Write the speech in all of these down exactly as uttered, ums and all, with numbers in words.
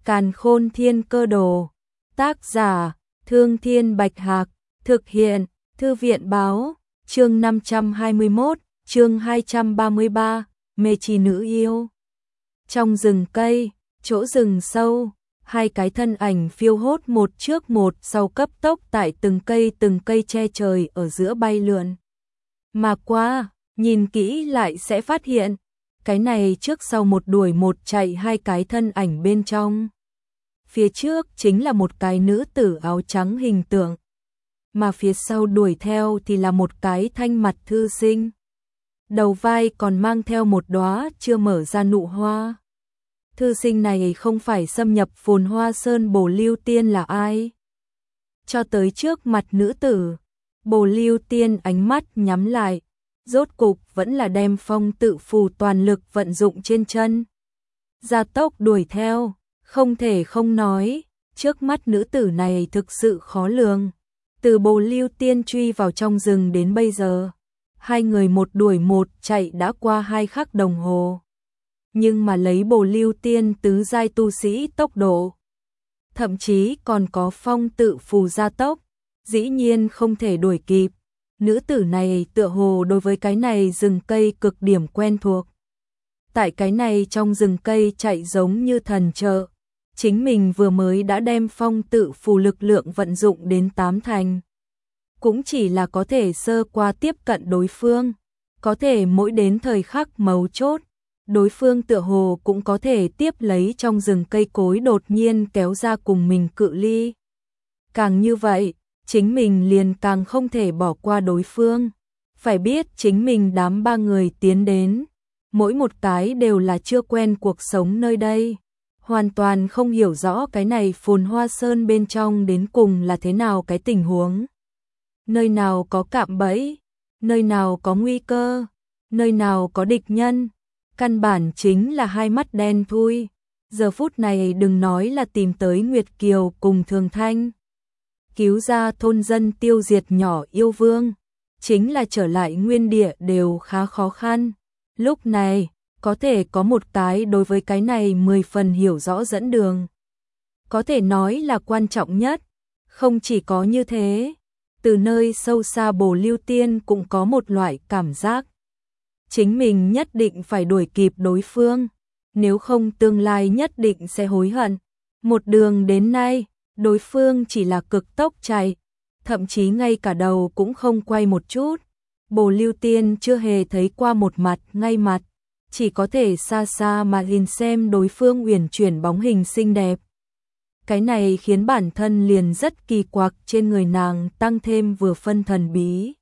Càn Khôn Thiên Cơ Đồ. Tác giả: Thương Thiên Bạch Hạc. Thực hiện: Thư viện báo. Chương năm trăm hai mươi mốt, chương hai trăm ba mươi ba, mê chi nữ yêu. Trong rừng cây, chỗ rừng sâu, hai cái thân ảnh phiêu hốt một trước một sau cấp tốc tại từng cây từng cây che trời ở giữa bay lượn. Mà qua, nhìn kỹ lại sẽ phát hiện, cái này trước sau một đuổi một chạy hai cái thân ảnh bên trong. Phía trước chính là một cái nữ tử áo trắng hình tượng, mà phía sau đuổi theo thì là một cái thanh mặt thư sinh. Đầu vai còn mang theo một đóa chưa mở ra nụ hoa. Thư sinh này không phải xâm nhập Phồn Hoa Sơn Bồ Lưu Tiên là ai? Cho tới trước mặt nữ tử, Bồ Lưu Tiên ánh mắt nhắm lại, rốt cục vẫn là đem phong tự phù toàn lực vận dụng trên chân. Gia tốc đuổi theo, không thể không nói, trước mắt nữ tử này thực sự khó lường. Từ Bồ Lưu Tiên truy vào trong rừng đến bây giờ, hai người một đuổi một chạy đã qua hai khắc đồng hồ. Nhưng mà lấy Bồ Lưu Tiên tứ giai tu sĩ tốc độ, thậm chí còn có phong tự phù gia tốc, dĩ nhiên không thể đuổi kịp. Nữ tử này tựa hồ đối với cái này rừng cây cực điểm quen thuộc. Tại cái này trong rừng cây chạy giống như thần trợ, chính mình vừa mới đã đem phong tự phù lực lượng vận dụng đến tám thành. Cũng chỉ là có thể sơ qua tiếp cận đối phương, có thể mỗi đến thời khắc mấu chốt, đối phương tựa hồ cũng có thể tiếp lấy trong rừng cây cối đột nhiên kéo ra cùng mình cự ly. Càng như vậy, chính mình liền càng không thể bỏ qua đối phương. Phải biết chính mình đám ba người tiến đến, mỗi một cái đều là chưa quen cuộc sống nơi đây, hoàn toàn không hiểu rõ cái này Phồn Hoa Sơn bên trong đến cùng là thế nào cái tình huống. Nơi nào có cạm bẫy, nơi nào có nguy cơ, nơi nào có địch nhân, căn bản chính là hai mắt đen thui. Giờ phút này đừng nói là tìm tới Nguyệt Kiều cùng Thường Thanh, cứu ra thôn dân tiêu diệt nhỏ yêu vương, chính là trở lại nguyên địa đều khá khó khăn. Lúc này, có thể có một cái đối với cái này mười phần hiểu rõ dẫn đường, có thể nói là quan trọng nhất. Không chỉ có như thế, từ nơi sâu xa Bồ Lưu Tiên cũng có một loại cảm giác, chính mình nhất định phải đuổi kịp đối phương, nếu không tương lai nhất định sẽ hối hận. Một đường đến nay, đối phương chỉ là cực tốc chạy, thậm chí ngay cả đầu cũng không quay một chút. Bồ Lưu Tiên chưa hề thấy qua một mặt ngay mặt, chỉ có thể xa xa mà nhìn xem đối phương uyển chuyển bóng hình xinh đẹp. Cái này khiến bản thân liền rất kỳ quặc, trên người nàng tăng thêm vừa phân thần bí.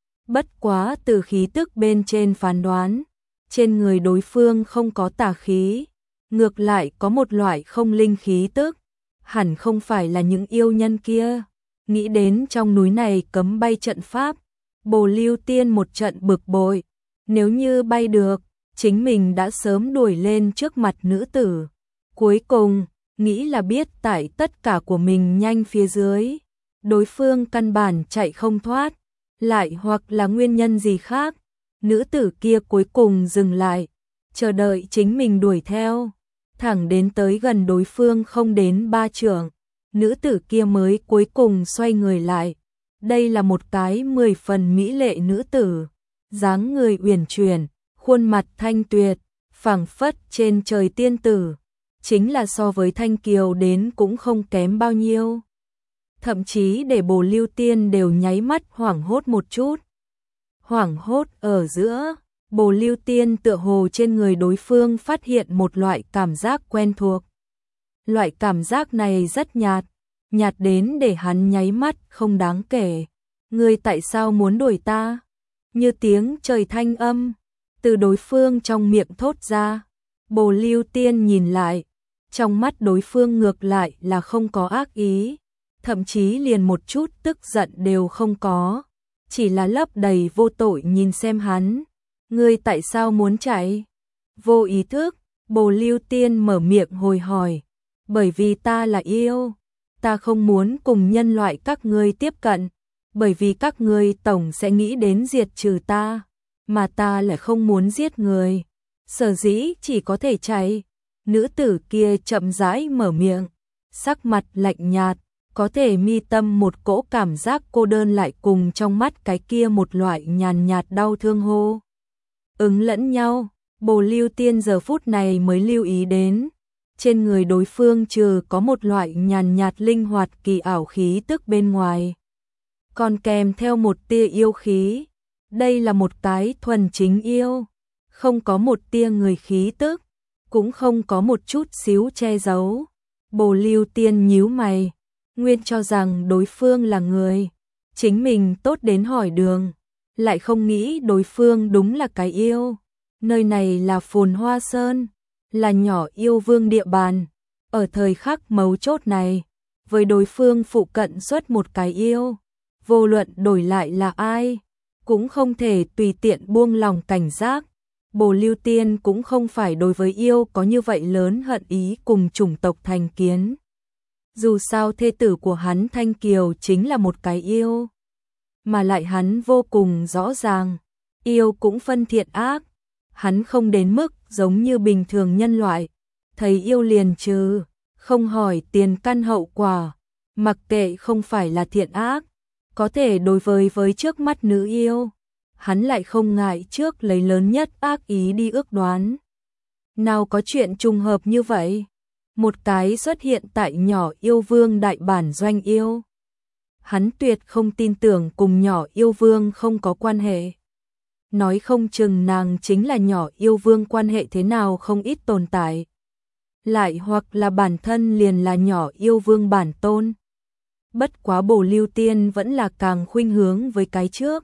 Bất quá từ khí tức bên trên phán đoán, trên người đối phương không có tà khí, ngược lại có một loại không linh khí tức, hẳn không phải là những yêu nhân kia. Nghĩ đến trong núi này cấm bay trận pháp, Bồ Lưu Tiên một trận bực bội, nếu như bay được, chính mình đã sớm đuổi lên trước mặt nữ tử. Cuối cùng, nghĩ là biết tại tất cả của mình nhanh phía dưới, đối phương căn bản chạy không thoát, lại hoặc là nguyên nhân gì khác, nữ tử kia cuối cùng dừng lại, chờ đợi chính mình đuổi theo, thẳng đến tới gần đối phương không đến ba trượng, nữ tử kia mới cuối cùng xoay người lại. Đây là một cái mười phần mỹ lệ nữ tử, dáng người uyển chuyển, khuôn mặt thanh tuyệt, phảng phất trên trời tiên tử, chính là so với Thanh Kiều đến cũng không kém bao nhiêu. Thậm chí để Bồ Lưu Tiên đều nháy mắt hoảng hốt một chút. Hoảng hốt ở giữa, Bồ Lưu Tiên tựa hồ trên người đối phương phát hiện một loại cảm giác quen thuộc. Loại cảm giác này rất nhạt, nhạt đến để hắn nháy mắt không đáng kể. Ngươi tại sao muốn đuổi ta? Như tiếng trời thanh âm từ đối phương trong miệng thốt ra. Bồ Lưu Tiên nhìn lại, trong mắt đối phương ngược lại là không có ác ý, thậm chí liền một chút tức giận đều không có, chỉ là lấp đầy vô tội nhìn xem hắn. Ngươi tại sao muốn chạy? Vô ý thức, Bồ Lưu Tiên mở miệng hồi hỏi. Bởi vì ta là yêu, ta không muốn cùng nhân loại các ngươi tiếp cận, bởi vì các ngươi tổng sẽ nghĩ đến diệt trừ ta, mà ta lại không muốn giết người, sở dĩ chỉ có thể chạy. Nữ tử kia chậm rãi mở miệng, sắc mặt lạnh nhạt, có thể mi tâm một cỗ cảm giác cô đơn lại cùng trong mắt cái kia một loại nhàn nhạt đau thương hô. Ứng lẫn nhau, Bồ Lưu Tiên giờ phút này mới lưu ý đến. Trên người đối phương trừ có một loại nhàn nhạt linh hoạt kỳ ảo khí tức bên ngoài, còn kèm theo một tia yêu khí. Đây là một cái thuần chính yêu, không có một tia người khí tức, cũng không có một chút xíu che giấu. Bồ Lưu Tiên nhíu mày, nguyên cho rằng đối phương là người chính mình tốt đến hỏi đường, lại không nghĩ đối phương đúng là cái yêu. Nơi này là Phồn Hoa Sơn, là nhỏ yêu vương địa bàn. Ở thời khắc mấu chốt này, với đối phương phụ cận xuất một cái yêu, vô luận đổi lại là ai, cũng không thể tùy tiện buông lòng cảnh giác. Bồ Lưu Tiên cũng không phải đối với yêu có như vậy lớn hận ý cùng chủng tộc thành kiến. Dù sao thê tử của hắn Thanh Kiều chính là một cái yêu, mà lại hắn vô cùng rõ ràng, yêu cũng phân thiện ác. Hắn không đến mức giống như bình thường nhân loại, thấy yêu liền trừ, không hỏi tiền căn hậu quả, mặc kệ không phải là thiện ác. Có thể đối với với trước mắt nữ yêu, hắn lại không ngại trước lấy lớn nhất ác ý đi ước đoán. Nào có chuyện trùng hợp như vậy, một cái xuất hiện tại nhỏ yêu vương đại bản doanh yêu. Hắn tuyệt không tin tưởng cùng nhỏ yêu vương không có quan hệ. Nói không chừng nàng chính là nhỏ yêu vương quan hệ thế nào không ít tồn tại. Lại hoặc là bản thân liền là nhỏ yêu vương bản tôn. Bất quá Bồ Lưu Tiên vẫn là càng khuynh hướng với cái trước.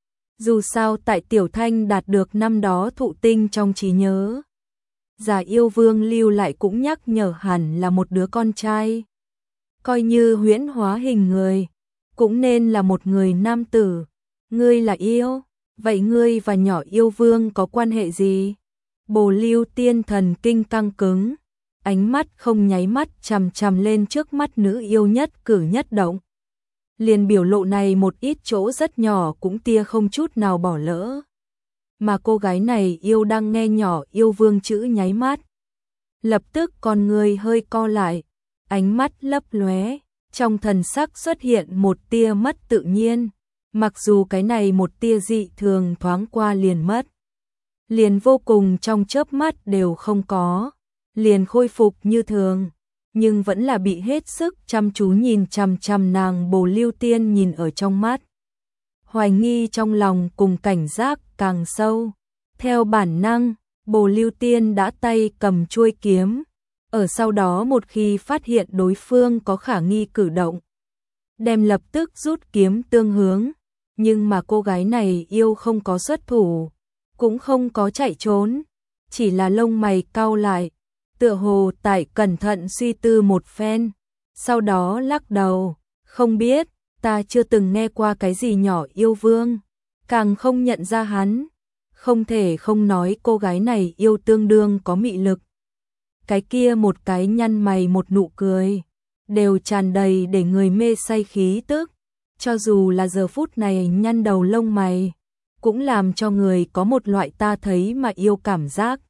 Dù sao tại Tiểu Thanh đạt được năm đó thụ tinh trong trí nhớ, già yêu vương lưu lại cũng nhắc nhở hẳn là một đứa con trai. Coi như huyễn hóa hình người, cũng nên là một người nam tử. Ngươi là yêu, vậy ngươi và nhỏ yêu vương có quan hệ gì? Bồ Lưu Tiên thần kinh căng cứng, ánh mắt không nháy mắt chằm chằm lên trước mắt nữ yêu nhất cử nhất động. Liền biểu lộ này một ít chỗ rất nhỏ cũng tia không chút nào bỏ lỡ. Mà cô gái này yêu đang nghe nhỏ yêu vương chữ nháy mắt. Lập tức con người hơi co lại, ánh mắt lấp lóe, trong thần sắc xuất hiện một tia mất tự nhiên. Mặc dù cái này một tia dị thường thoáng qua liền mất, liền vô cùng trong chớp mắt đều không có, liền khôi phục như thường, nhưng vẫn là bị hết sức chăm chú nhìn chằm chằm nàng Bồ Lưu Tiên nhìn ở trong mắt. Hoài nghi trong lòng cùng cảnh giác càng sâu. Theo bản năng, Bồ Lưu Tiên đã tay cầm chuôi kiếm, ở sau đó một khi phát hiện đối phương có khả nghi cử động, đem lập tức rút kiếm tương hướng. Nhưng mà cô gái này yêu không có xuất thủ, cũng không có chạy trốn, chỉ là lông mày cau lại, tựa hồ tại cẩn thận suy tư một phen, sau đó lắc đầu, không biết, ta chưa từng nghe qua cái gì nhỏ yêu vương, càng không nhận ra hắn. Không thể không nói cô gái này yêu tương đương có mị lực. Cái kia một cái nhăn mày một nụ cười, đều tràn đầy để người mê say khí tức. Cho dù là giờ phút này nhăn đầu lông mày, cũng làm cho người có một loại ta thấy mà yêu cảm giác.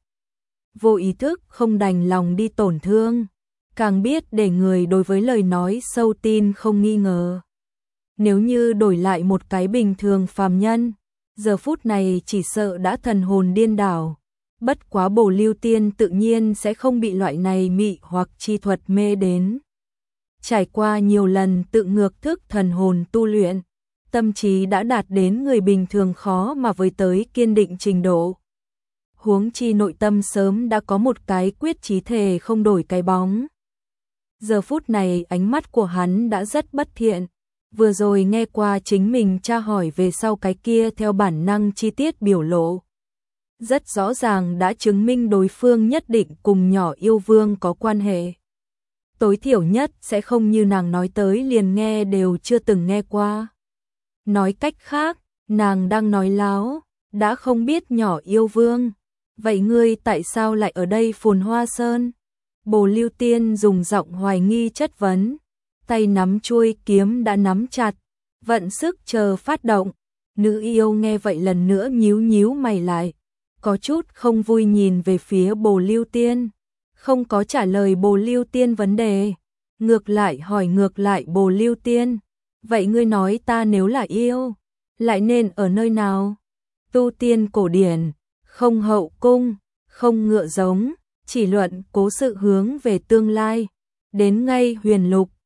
Vô ý thức không đành lòng đi tổn thương, càng biết để người đối với lời nói sâu tin không nghi ngờ. Nếu như đổi lại một cái bình thường phàm nhân, giờ phút này chỉ sợ đã thần hồn điên đảo. Bất quá Bồ Lưu Tiên tự nhiên sẽ không bị loại này mị hoặc chi thuật mê đến. Trải qua nhiều lần tự ngược thức thần hồn tu luyện, tâm trí đã đạt đến người bình thường khó mà với tới kiên định trình độ. Huống chi nội tâm sớm đã có một cái quyết chí thề không đổi cái bóng. Giờ phút này ánh mắt của hắn đã rất bất thiện. Vừa rồi nghe qua chính mình tra hỏi về sau cái kia theo bản năng chi tiết biểu lộ. Rất rõ ràng đã chứng minh đối phương nhất định cùng nhỏ yêu vương có quan hệ. Tối thiểu nhất sẽ không như nàng nói tới liền nghe đều chưa từng nghe qua. Nói cách khác, nàng đang nói láo, đã không biết nhỏ yêu vương. Vậy ngươi tại sao lại ở đây Phồn Hoa Sơn? Bồ Lưu Tiên dùng giọng hoài nghi chất vấn. Tay nắm chuôi kiếm đã nắm chặt, vận sức chờ phát động. Nữ yêu nghe vậy lần nữa nhíu nhíu mày lại, có chút không vui nhìn về phía Bồ Lưu Tiên. không có trả lời Bồ Lưu Tiên vấn đề, ngược lại hỏi ngược lại Bồ Lưu Tiên, vậy ngươi nói ta nếu là yêu, lại nên ở nơi nào? Tu tiên cổ điển, không hậu cung, không ngựa giống, chỉ luận cố sự hướng về tương lai, đến ngay huyền lục,